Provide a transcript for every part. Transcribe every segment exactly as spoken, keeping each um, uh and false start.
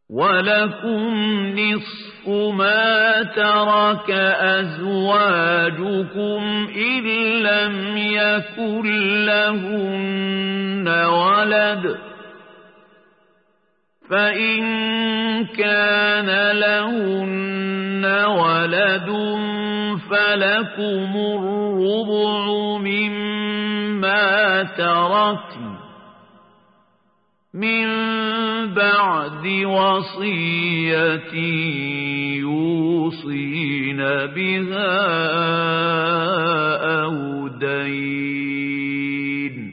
ولكم نصف ما ترك أزواجكم إن لم يكن لهن ولد، فإن كان لهن ولد فلكم الربع مما تركن من بعد وصية يوصين بها أو دين،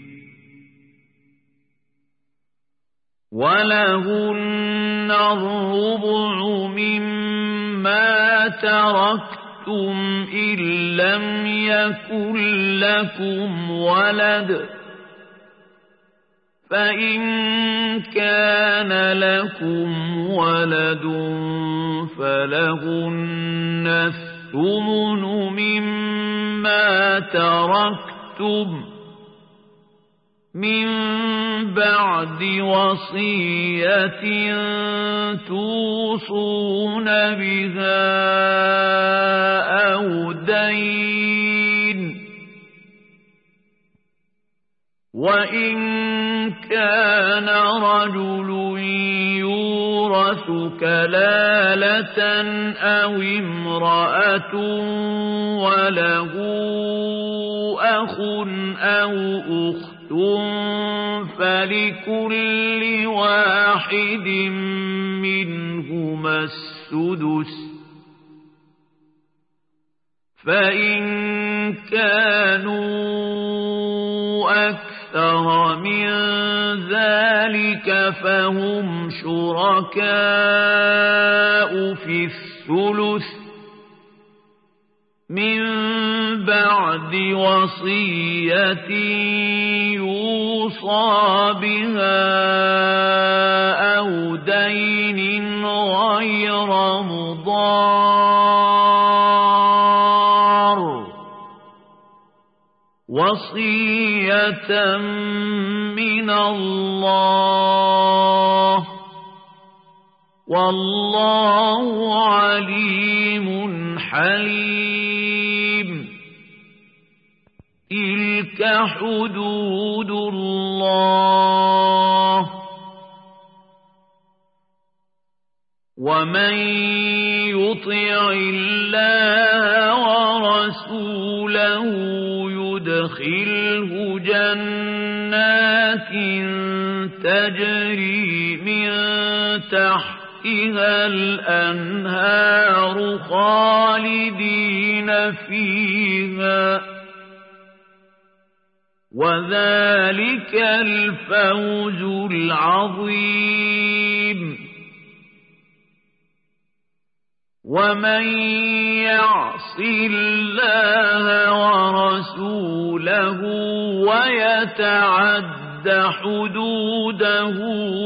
ولهن الربع مما تركتم إن لم يكن لكم ولد، فإن كان لكم ولد فلهن الثمن مما تركتم من بعد وصية توصون بها أو دين، وإن كان رجل يورث كلالة أو امرأة وله أخ أو أخت فلكل واحد منهما السدس، فإن كانوا أكثر من ذلك فهم شركاء في الثلث من بعد وصية يوصى بها أو دين غير مضار، وصية من الله، والله عليم حليم. تلك حدود الله، ومن يطع الله ورسوله يدخله جنات تجري من تحتها الأنهار خالدين فيها، وذلك الفوز العظيم. ومن يعص الله ورسوله ويتعد حدوده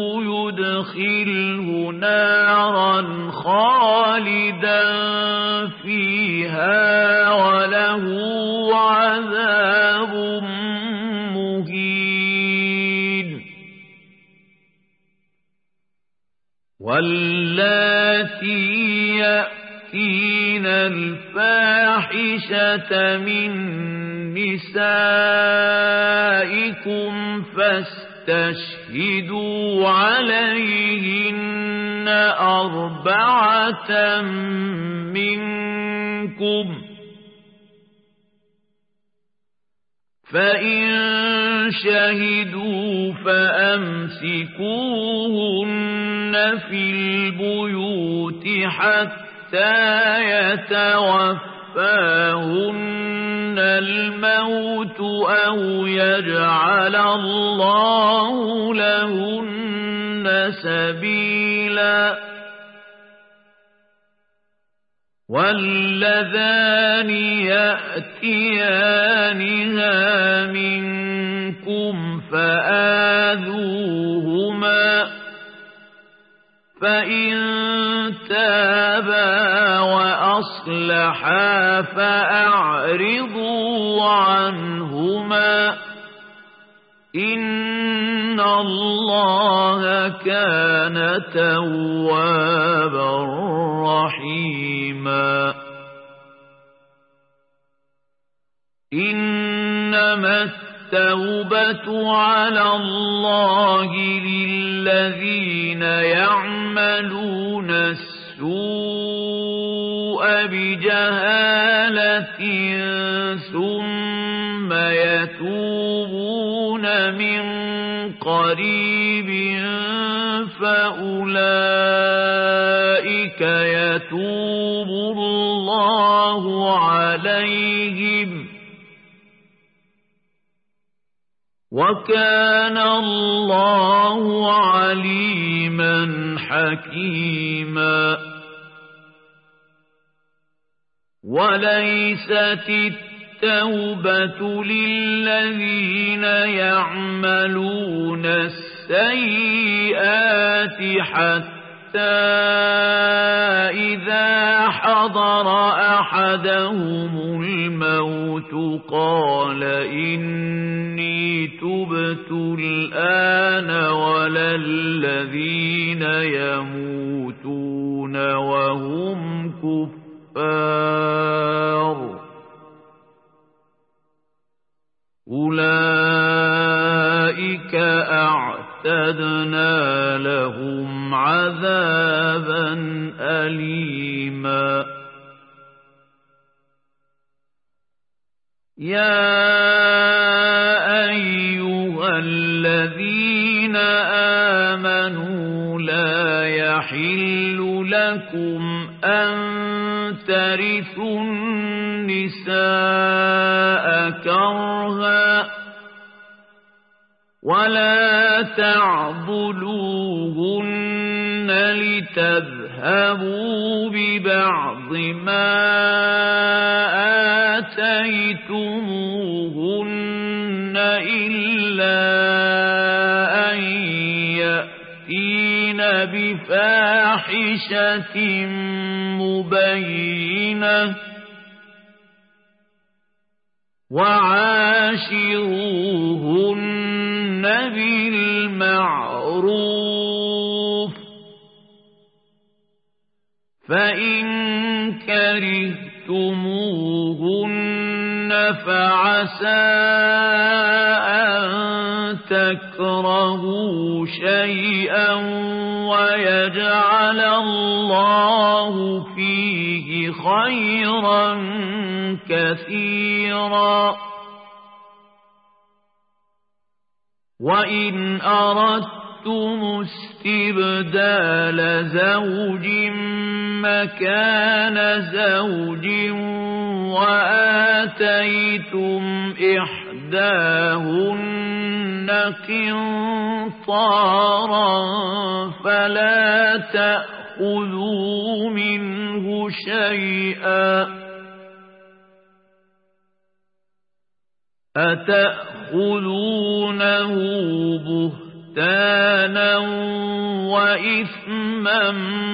يدخله نارا خالدا فيها وله عذاب مهين. واللاتي يأتين الفاحشة من نسائكم فاستشهدوا عليهن أربعة منكم، فإن شهدوا فأمسكوهن في البيوت حتى يتوفاهن الموت أو يجعل الله لهن سبيلا. واللذان يأتيانها منكم فآذوهما، فإن تابا وأصلحا فأعرضوا عنهما، إن الله كان توابا رحيما إنما التوبة على الله للذين يعملون السوء بجهالة ثم يتوبون من قريب فأولئك يتوب الله عليهم وكان الله عليما حكيما وليست التوبة للذين يعملون السيئات حتى إذا حضر أحدهم الموت قال إني تبت الآن ولا الذين يموتون وهم كفار أولئك أعتدنا لهم عذابا أليما يا أيها الذين آمنوا لا يحل لكم أن ترثوا النساء كرها ولا تعضلوهن لتذهبوا ببعض ما آتيتموهن إلا أن يأتين بفاحشة مبينة وعاشروهن بالمعروف فإن كرهتموهن فعسى أن تكرهوا شيئا ويجعل الله فيه خيرا كثيرا وإن أردتم استبدال زوج مكان زوج وآتيتم إحداهن قنطارا فلا تأخذوا منه شيئا أتأخذونه بهتانا وإثما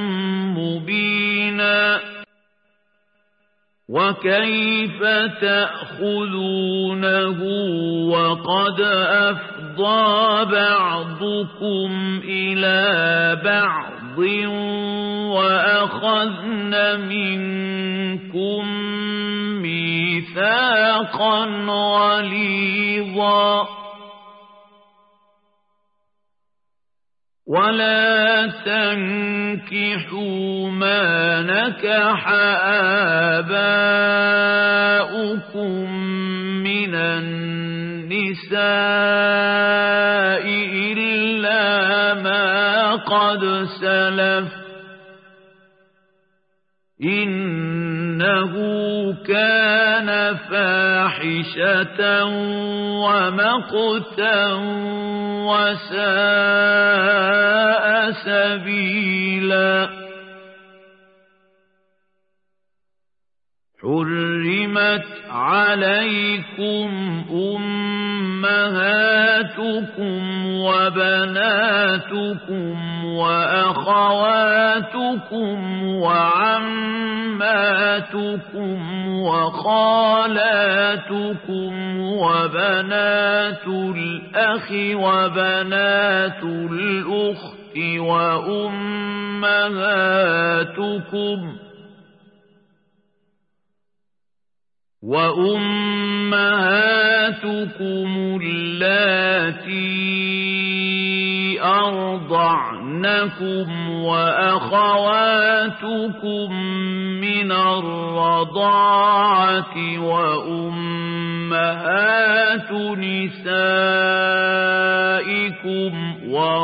مبينا وكيف تأخذونه وقد أفضى بعضكم إلى بعض وأخذن منكم ميثاقا غليظا ولا تنكحوا ما نكح آباؤكم من النساء إلا ما قد سلف إنه كان فاحشة ومقتا وساء سبيلا حرمت عليكم أمهاتكم وبناتكم وأخواتكم وعماتكم وخالاتكم وبنات الأخ وبنات الأخت وأمهاتكم وأمهاتكم اللاتي أرضعنكم وأخواتكم من الرضاعة وأمهات نسائكم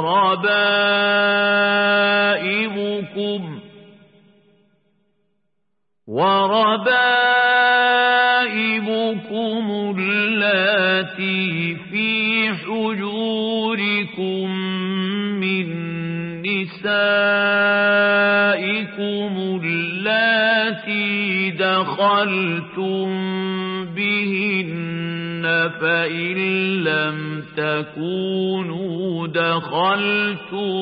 وربائبكم وربائبكم اللاتي في حجوركم من نسائكم اللاتي دخلتم بهن فإن لم تكونوا دخلتم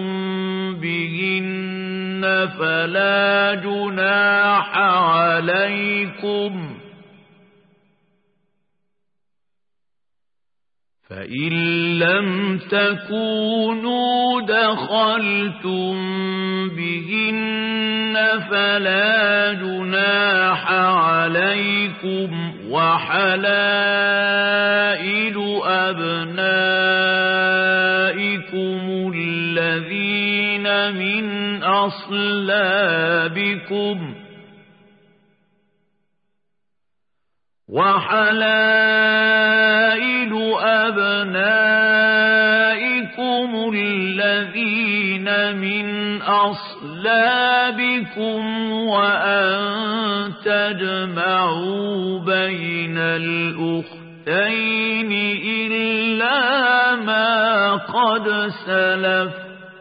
بهن فلا جناح عليكم فإن لم تكونوا دخلتم بهن فلا جناح عليكم وحلائل أبنائكم الذين من أصلابكم وحلائل أبنائكم الذين من أصلابكم وأن تجمعوا بين الأختين إلا ما قد سلف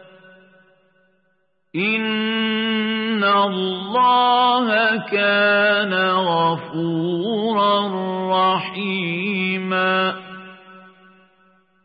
إن الله كان غفورا رحيما